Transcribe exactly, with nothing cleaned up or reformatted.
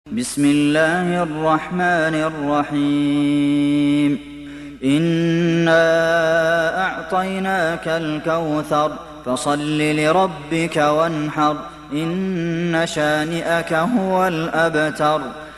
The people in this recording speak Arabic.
بسم الله الرحمن الرحيم إنا أعطيناك الكوثر فصل لربك وانحر إن شانئك هو الأبتر